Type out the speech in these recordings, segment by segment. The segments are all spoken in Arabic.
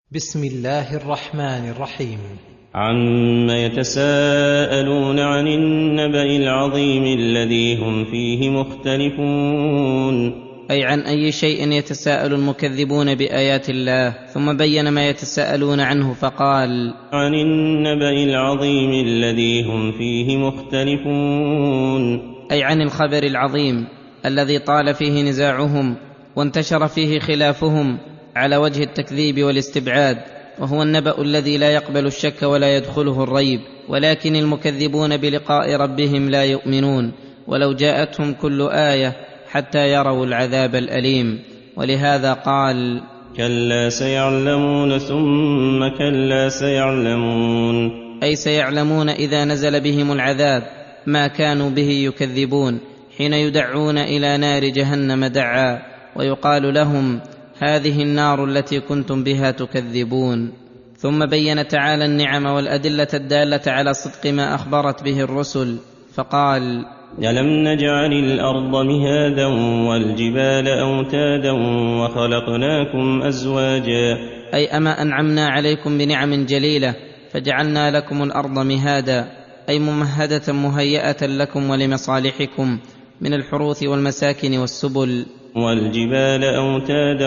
بسم الله الرحمن الرحيم. عم يتساءلون عن النبأ العظيم الذي هم فيه مختلفون. أي عن أي شيء يتساءل المكذبون بآيات الله، ثم بين ما يتساءلون عنه فقال: عن النبأ العظيم الذي هم فيه مختلفون، أي عن الخبر العظيم الذي طال فيه نزاعهم وانتشر فيه خلافهم على وجه التكذيب والاستبعاد، وهو النبأ الذي لا يقبل الشك ولا يدخله الريب، ولكن المكذبون بلقاء ربهم لا يؤمنون ولو جاءتهم كل آية حتى يروا العذاب الأليم. ولهذا قال: كلا سيعلمون ثم كلا سيعلمون، أي سيعلمون إذا نزل بهم العذاب ما كانوا به يكذبون، حين يدعون إلى نار جهنم دعا ويقال لهم: هذه النار التي كنتم بها تكذبون. ثم بين تعالى النعم والأدلة الدالة على صدق ما أخبرت به الرسل فقال: ألم نجعل الأرض مهادا والجبال أوتادا وخلقناكم أزواجا، أي أما أنعمنا عليكم بنعم جليلة فجعلنا لكم الأرض مهادا، أي ممهدة مهيئة لكم ولمصالحكم من الحروث والمساكن والسبل. والجبال أوتادا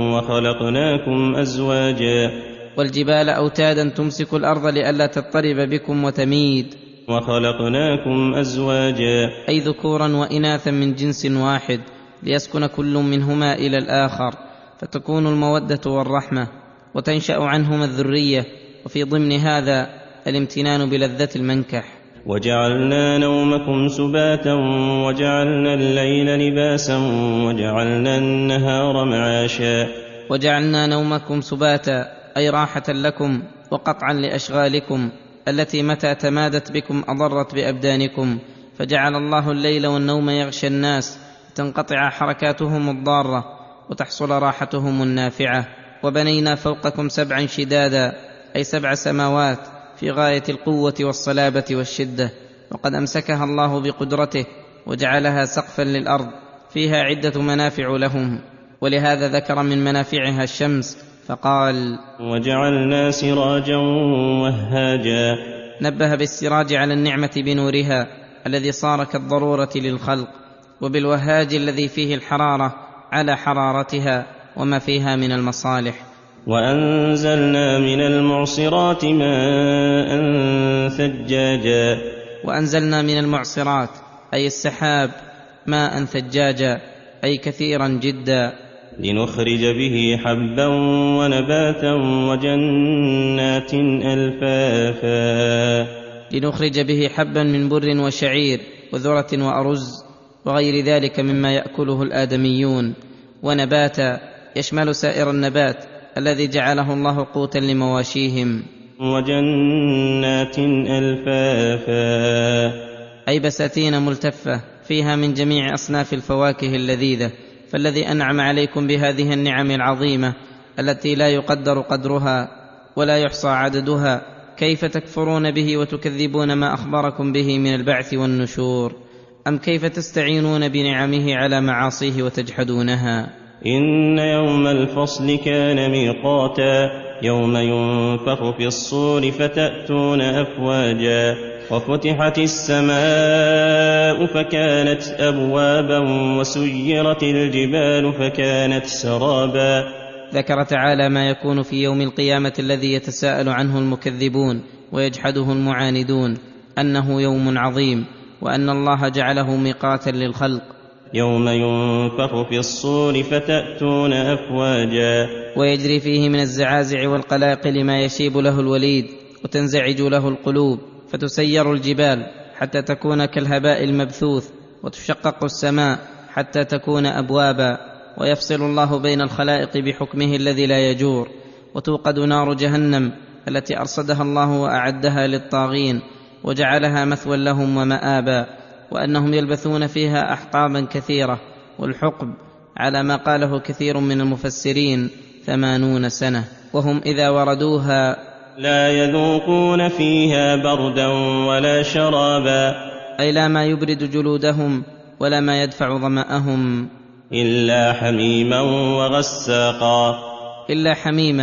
وخلقناكم أزواجا، والجبال أوتادا تمسك الأرض لئلا تضطرب بكم وتميد. وخلقناكم أزواجا، أي ذكورا وإناثا من جنس واحد ليسكن كل منهما إلى الآخر، فتكون المودة والرحمة وتنشأ عنهما الذرية، وفي ضمن هذا الامتنان بلذة المنكح. وجعلنا نومكم سباتا وجعلنا الليل لباسا وجعلنا النهار معاشا. وجعلنا نومكم سباتا أي راحة لكم وقطعا لأشغالكم التي متى تمادت بكم أضرت بأبدانكم، فجعل الله الليل والنوم يغشى الناس تنقطع حركاتهم الضارة وتحصل راحتهم النافعة. وبنينا فوقكم 7 شدادا أي 7 سماوات في غاية القوة والصلابة والشدة، وقد أمسكها الله بقدرته وجعلها سقفا للأرض فيها عدة منافع لهم، ولهذا ذكر من منافعها الشمس فقال: وجعلنا سراجا وهاجا. نبه بالسراج على النعمة بنورها الذي صار كالضرورة للخلق، وبالوهاج الذي فيه الحرارة على حرارتها وما فيها من المصالح. وأنزلنا من المعصرات ماء ثجاجا. وأنزلنا من المعصرات أي السحاب ماء ثجاجا أي كثيرا جدا، لنخرج به حبا ونباتا وجنات ألفافا. لنخرج به حبا من بر وشعير وذرة وأرز وغير ذلك مما يأكله الآدميون، ونباتا يشمل سائر النبات الذي جعله الله قوتا لمواشيهم. وجنات ألفافا أي بساتين ملتفة فيها من جميع أصناف الفواكه اللذيذة. فالذي أنعم عليكم بهذه النعم العظيمة التي لا يقدر قدرها ولا يحصى عددها، كيف تكفرون به وتكذبون ما أخبركم به من البعث والنشور؟ أم كيف تستعينون بنعمه على معاصيه وتجحدونها؟ إن يوم الفصل كان ميقاتا، يوم ينفخ في الصور فتأتون أفواجا. وفتحت السماء فكانت أبوابا وسيرت الجبال فكانت سرابا. ذكر تعالى ما يكون في يوم القيامة الذي يتساءل عنه المكذبون ويجحده المعاندون، أنه يوم عظيم، وأن الله جعله ميقاتا للخلق. يوم ينفخ في الصور فتأتون أفواجا، ويجري فيه من الزعازع والقلاقل ما يشيب له الوليد وتنزعج له القلوب، فتسير الجبال حتى تكون كالهباء المبثوث، وتشقق السماء حتى تكون أبوابا، ويفصل الله بين الخلائق بحكمه الذي لا يجور، وتوقد نار جهنم التي أرصدها الله وأعدها للطاغين وجعلها مثوى لهم ومآبا، وأنهم يلبثون فيها أحقابا كثيرة، والحقب على ما قاله كثير من المفسرين 80 سنة، وهم إذا وردوها لا يذوقون فيها بردا ولا شرابا، أي لا ما يبرد جلودهم ولا ما يدفع ظمأهم، إلا حميما وغساقا. إلا حميما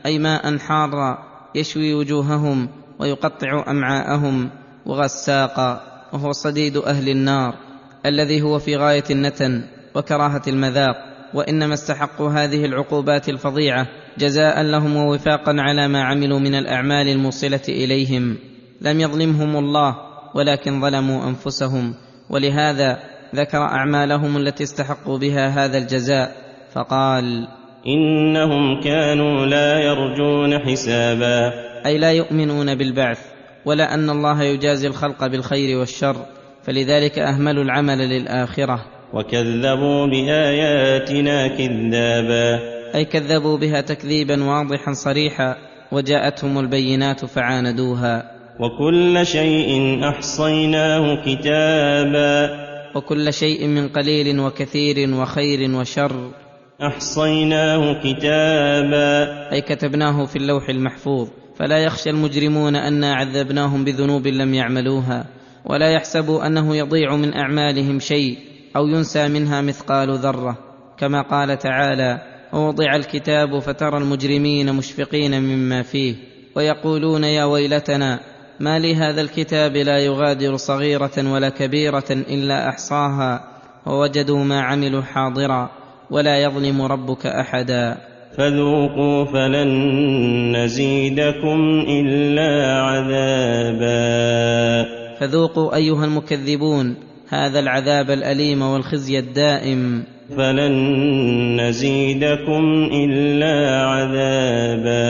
أي ماء حارا يشوي وجوههم ويقطع أمعاءهم، وغساقا وهو صديد أهل النار الذي هو في غاية النتن وكراهة المذاق. وإنما استحقوا هذه العقوبات الفظيعة جزاء لهم ووفاقا على ما عملوا من الأعمال الموصلة إليهم. لم يظلمهم الله ولكن ظلموا أنفسهم، ولهذا ذكر أعمالهم التي استحقوا بها هذا الجزاء فقال: إنهم كانوا لا يرجون حسابا، أي لا يؤمنون بالبعث ولا أن الله يجازي الخلق بالخير والشر، فلذلك أهملوا العمل للآخرة. وكذبوا بآياتنا كذابا، أي كذبوا بها تكذيبا واضحا صريحا، وجاءتهم البينات فعاندوها. وكل شيء أحصيناه كتابا، وكل شيء من قليل وكثير وخير وشر أحصيناه كتابا، أي كتبناه في اللوح المحفوظ، فلا يخشى المجرمون أنا عذبناهم بذنوب لم يعملوها، ولا يحسبوا أنه يضيع من أعمالهم شيء أو ينسى منها مثقال ذرة، كما قال تعالى: ووضع الكتاب فترى المجرمين مشفقين مما فيه ويقولون يا ويلتنا ما لهذا الكتاب لا يغادر صغيرة ولا كبيرة إلا أحصاها ووجدوا ما عملوا حاضرا ولا يظلم ربك أحدا. فذوقوا فلن نزيدكم إلا عذابا، فذوقوا أيها المكذبون هذا العذاب الأليم والخزي الدائم. فلن نزيدكم إلا عذابا،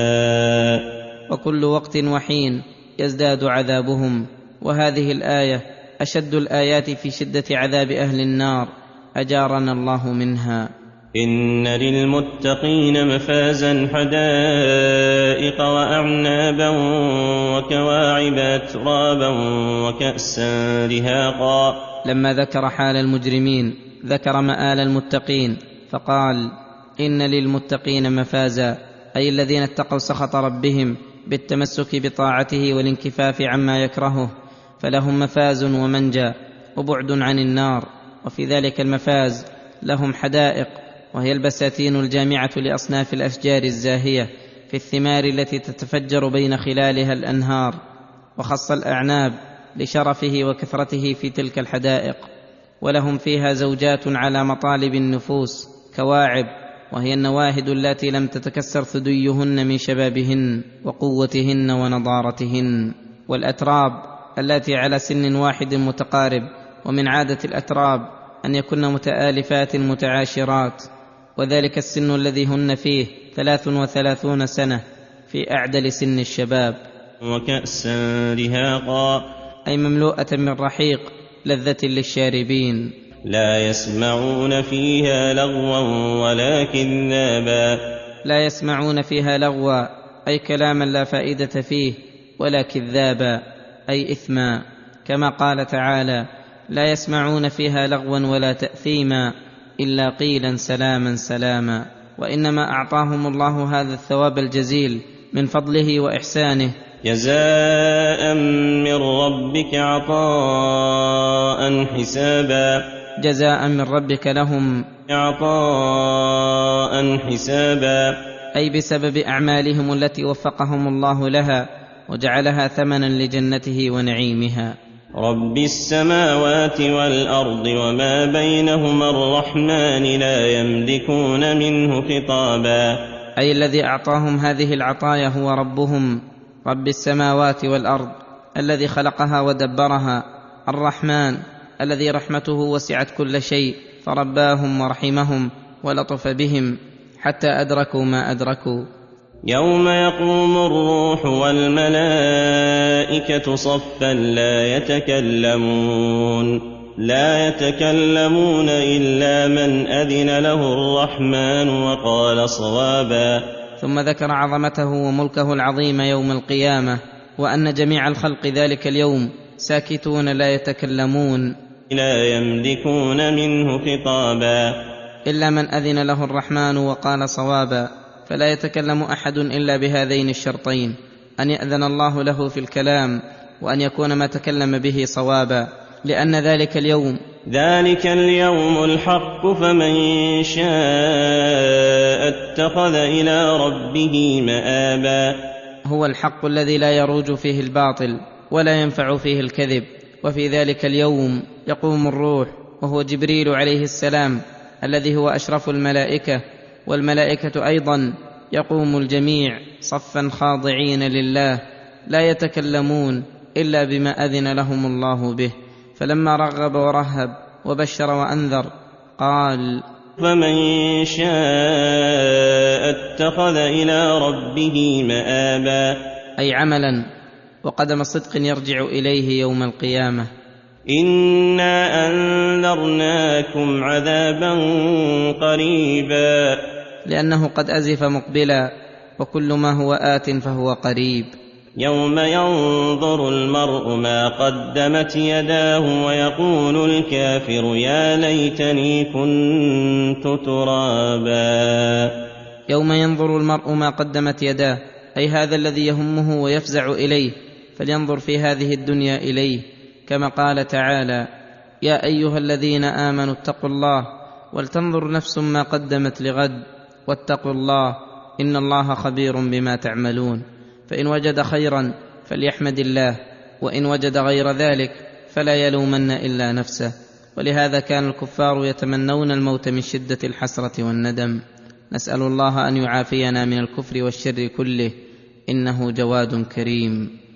وكل وقت وحين يزداد عذابهم. وهذه الآية أشد الآيات في شدة عذاب أهل النار، أجارنا الله منها. إن للمتقين مفازا حدائق وأعنابا وكواعب أترابا وكأسا دهاقا. لما ذكر حال المجرمين ذكر مآل المتقين فقال: إن للمتقين مفازا، أي الذين اتقوا سخط ربهم بالتمسك بطاعته والانكفاف عما يكرهه، فلهم مفاز ومنجى وبعد عن النار. وفي ذلك المفاز لهم حدائق، وهي البساتين الجامعة لأصناف الأشجار الزاهية في الثمار التي تتفجر بين خلالها الأنهار، وخص الأعناب لشرفه وكثرته في تلك الحدائق. ولهم فيها زوجات على مطالب النفوس، كواعب، وهي النواهد التي لم تتكسر ثديهن من شبابهن وقوتهن ونضارتهن، والأتراب التي على سن واحد متقارب، ومن عادة الأتراب أن يكن متآلفات متعاشرات، وذلك السن الذي هن فيه 33 سنة في أعدل سن الشباب. وكأسا دهاقا، أي مملوءة من رحيق لذة للشاربين. لا يسمعون فيها لغوا ولا كذابا، لا يسمعون فيها لغوا، أي كلاما لا فائدة فيه، ولا كذابا، أي إثما، كما قال تعالى: لا يسمعون فيها لغوا ولا تأثيما إلا قيلا سلاما سلاما. وإنما أعطاهم الله هذا الثواب الجزيل من فضله وإحسانه جزاء من ربك عطاء حسابا، جزاء من ربك لهم عطاء حسابا، أي بسبب أعمالهم التي وفقهم الله لها وجعلها ثمنا لجنته ونعيمها. رب السماوات والأرض وما بينهما الرحمن لا يملكون منه خطابا، أي الذي أعطاهم هذه العطايا هو ربهم، رب السماوات والأرض الذي خلقها ودبرها، الرحمن الذي رحمته وسعت كل شيء فرباهم ورحمهم ولطف بهم حتى أدركوا ما أدركوا. يوم يقوم الروح والملائكة صفا لا يتكلمون إلا من أذن له الرحمن وقال صوابا. ثم ذكر عظمته وملكه العظيم يوم القيامة، وأن جميع الخلق ذلك اليوم ساكتون لا يتكلمون، لا يملكون منه خطابا، إلا من أذن له الرحمن وقال صوابا. فلا يتكلم أحد إلا بهذين الشرطين: أن يأذن الله له في الكلام، وأن يكون ما تكلم به صوابا، لأن ذلك اليوم ذلك اليوم الحق فمن شاء اتخذ إلى ربه مآبا. هو الحق الذي لا يروج فيه الباطل ولا ينفع فيه الكذب. وفي ذلك اليوم يقوم الروح وهو جبريل عليه السلام الذي هو أشرف الملائكة، والملائكة أيضا يقوم الجميع صفا خاضعين لله لا يتكلمون إلا بما أذن لهم الله به. فلما رغب ورهب وبشر وأنذر قال فمن شاء اتخذ إلى ربه مآبا، أي عملا وقدم صدق يرجع إليه يوم القيامة. إنا أنذرناكم عذابا قريبا، لأنه قد أزف مقبلا، وكل ما هو آت فهو قريب. يوم ينظر المرء ما قدمت يداه ويقول الكافر يا ليتني كنت ترابا. يوم ينظر المرء ما قدمت يداه، أي هذا الذي يهمه ويفزع إليه، فلينظر في هذه الدنيا إليه، كما قال تعالى يا أيها الذين آمنوا اتقوا الله ولتنظر نفس ما قدمت لغد واتقوا الله إن الله خبير بما تعملون. فإن وجد خيرا فليحمد الله، وإن وجد غير ذلك فلا يلومن إلا نفسه. ولهذا كان الكفار يتمنون الموت من شدة الحسرة والندم. نسأل الله أن يعافينا من الكفر والشر كله، إنه جواد كريم.